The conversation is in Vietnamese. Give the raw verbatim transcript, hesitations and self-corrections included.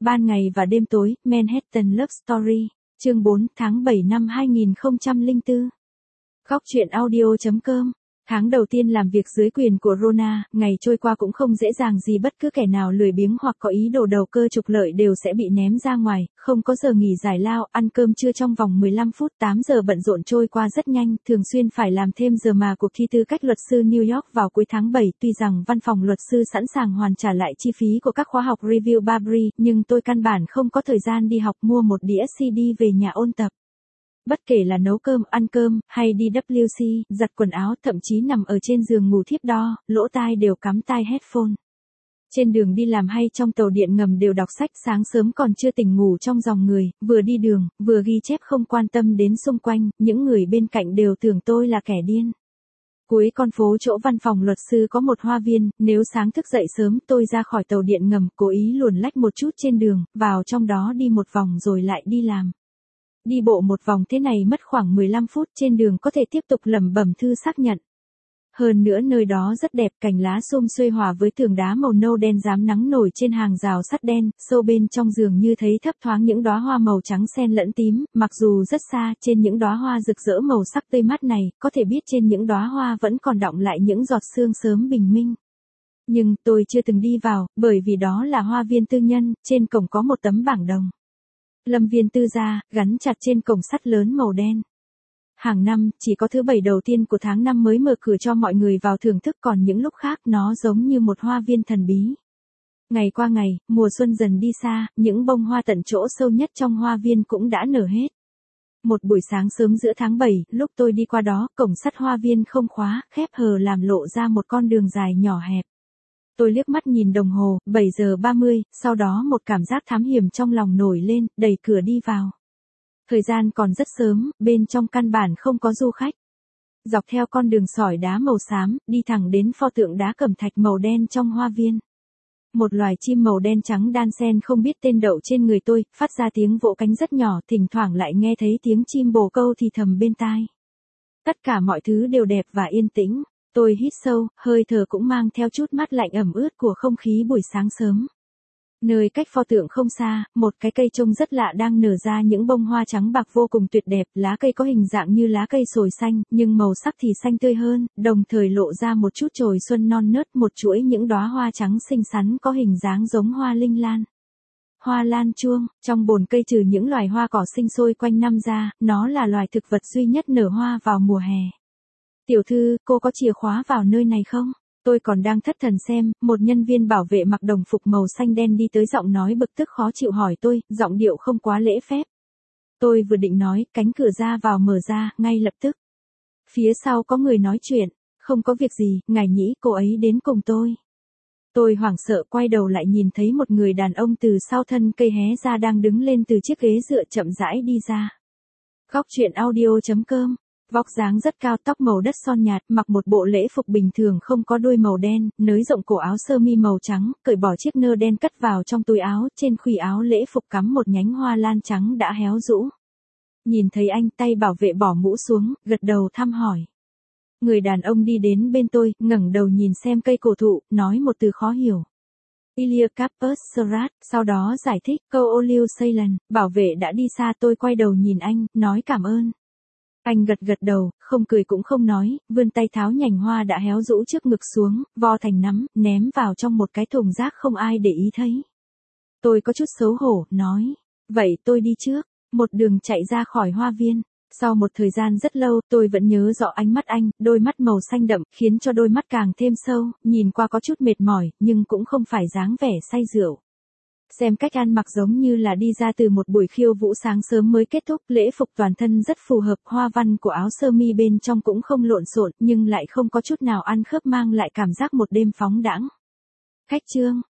Ban ngày và đêm tối, Manhattan Love Story, chương bốn, tháng bảy năm hai nghìn không trăm lẻ bốn. Góc truyện audio chấm com. Tháng đầu tiên làm việc dưới quyền của Rona, ngày trôi qua cũng không dễ dàng gì, bất cứ kẻ nào lười biếng hoặc có ý đồ đầu cơ trục lợi đều sẽ bị ném ra ngoài, không có giờ nghỉ giải lao, ăn cơm trưa trong vòng mười lăm phút, tám giờ bận rộn trôi qua rất nhanh, thường xuyên phải làm thêm giờ mà cuộc thi tư cách luật sư New York vào cuối tháng bảy, tuy rằng văn phòng luật sư sẵn sàng hoàn trả lại chi phí của các khóa học review Barbary, nhưng tôi căn bản không có thời gian đi học, mua một đĩa xê đê về nhà ôn tập. Bất kể là nấu cơm, ăn cơm, hay đi vê kép xê, giặt quần áo, thậm chí nằm ở trên giường ngủ thiếp đo, lỗ tai đều cắm tai headphone. Trên đường đi làm hay trong tàu điện ngầm đều đọc sách, sáng sớm còn chưa tỉnh ngủ trong dòng người, vừa đi đường, vừa ghi chép, không quan tâm đến xung quanh, những người bên cạnh đều tưởng tôi là kẻ điên. Cuối con phố chỗ văn phòng luật sư có một hoa viên, nếu sáng thức dậy sớm tôi ra khỏi tàu điện ngầm, cố ý luồn lách một chút trên đường, vào trong đó đi một vòng rồi lại đi làm. Đi bộ một vòng thế này mất khoảng mười lăm phút, trên đường có thể tiếp tục lẩm bẩm thư xác nhận. Hơn nữa nơi đó rất đẹp, cành lá sum xuê hòa với tường đá màu nâu đen rám nắng nổi trên hàng rào sắt đen, sâu bên trong giường như thấy thấp thoáng những đóa hoa màu trắng xen lẫn tím, mặc dù rất xa, trên những đóa hoa rực rỡ màu sắc tươi mát này, có thể biết trên những đóa hoa vẫn còn đọng lại những giọt sương sớm bình minh. Nhưng tôi chưa từng đi vào, bởi vì đó là hoa viên tư nhân, trên cổng có một tấm bảng đồng. Lâm viên tư gia, gắn chặt trên cổng sắt lớn màu đen. Hàng năm, chỉ có thứ bảy đầu tiên của tháng năm mới mở cửa cho mọi người vào thưởng thức, còn những lúc khác nó giống như một hoa viên thần bí. Ngày qua ngày, mùa xuân dần đi xa, những bông hoa tận chỗ sâu nhất trong hoa viên cũng đã nở hết. Một buổi sáng sớm giữa tháng bảy, lúc tôi đi qua đó, cổng sắt hoa viên không khóa, khép hờ làm lộ ra một con đường dài nhỏ hẹp. Tôi liếc mắt nhìn đồng hồ, bảy giờ ba mươi, sau đó một cảm giác thám hiểm trong lòng nổi lên, đẩy cửa đi vào. Thời gian còn rất sớm, bên trong căn bản không có du khách. Dọc theo con đường sỏi đá màu xám, đi thẳng đến pho tượng đá cẩm thạch màu đen trong hoa viên. Một loài chim màu đen trắng đan sen không biết tên đậu trên người tôi, phát ra tiếng vỗ cánh rất nhỏ, thỉnh thoảng lại nghe thấy tiếng chim bồ câu thì thầm bên tai. Tất cả mọi thứ đều đẹp và yên tĩnh. Tôi hít sâu, hơi thở cũng mang theo chút mát lạnh ẩm ướt của không khí buổi sáng sớm. Nơi cách pho tượng không xa, một cái cây trông rất lạ đang nở ra những bông hoa trắng bạc vô cùng tuyệt đẹp, lá cây có hình dạng như lá cây sồi xanh, nhưng màu sắc thì xanh tươi hơn, đồng thời lộ ra một chút chồi xuân non nớt, một chuỗi những đóa hoa trắng xinh xắn có hình dáng giống hoa linh lan. Hoa lan chuông, trong bồn cây trừ những loài hoa cỏ sinh sôi quanh năm ra, nó là loài thực vật duy nhất nở hoa vào mùa hè. Tiểu thư, cô có chìa khóa vào nơi này không? Tôi còn đang thất thần xem, một nhân viên bảo vệ mặc đồng phục màu xanh đen đi tới, giọng nói bực tức khó chịu hỏi tôi, giọng điệu không quá lễ phép. Tôi vừa định nói, cánh cửa ra vào mở ra, ngay lập tức. Phía sau có người nói chuyện, không có việc gì, ngài nhĩ, cô ấy đến cùng tôi. Tôi hoảng sợ quay đầu lại nhìn thấy một người đàn ông từ sau thân cây hé ra đang đứng lên từ chiếc ghế dựa chậm rãi đi ra. Góc truyện audio chấm com. Vóc dáng rất cao, tóc màu đất son nhạt, mặc một bộ lễ phục bình thường không có đuôi màu đen, nới rộng cổ áo sơ mi màu trắng, cởi bỏ chiếc nơ đen cất vào trong túi áo, trên khuỷu áo lễ phục cắm một nhánh hoa lan trắng đã héo rũ. Nhìn thấy anh, tay bảo vệ bỏ mũ xuống, gật đầu thăm hỏi. Người đàn ông đi đến bên tôi, ngẩng đầu nhìn xem cây cổ thụ, nói một từ khó hiểu. Iliacapus Serat, sau đó giải thích, câu Olive Ceylan, bảo vệ đã đi xa. Tôi quay đầu nhìn anh, nói cảm ơn. Anh gật gật đầu, không cười cũng không nói, vươn tay tháo nhành hoa đã héo rũ trước ngực xuống, vo thành nắm, ném vào trong một cái thùng rác không ai để ý thấy. Tôi có chút xấu hổ, nói, vậy tôi đi trước, một đường chạy ra khỏi hoa viên. Sau một thời gian rất lâu, tôi vẫn nhớ rõ ánh mắt anh, đôi mắt màu xanh đậm, khiến cho đôi mắt càng thêm sâu, nhìn qua có chút mệt mỏi, nhưng cũng không phải dáng vẻ say rượu. Xem cách ăn mặc giống như là đi ra từ một buổi khiêu vũ sáng sớm mới kết thúc, lễ phục toàn thân rất phù hợp, hoa văn của áo sơ mi bên trong cũng không lộn xộn, nhưng lại không có chút nào ăn khớp, mang lại cảm giác một đêm phóng đãng. Khách trương,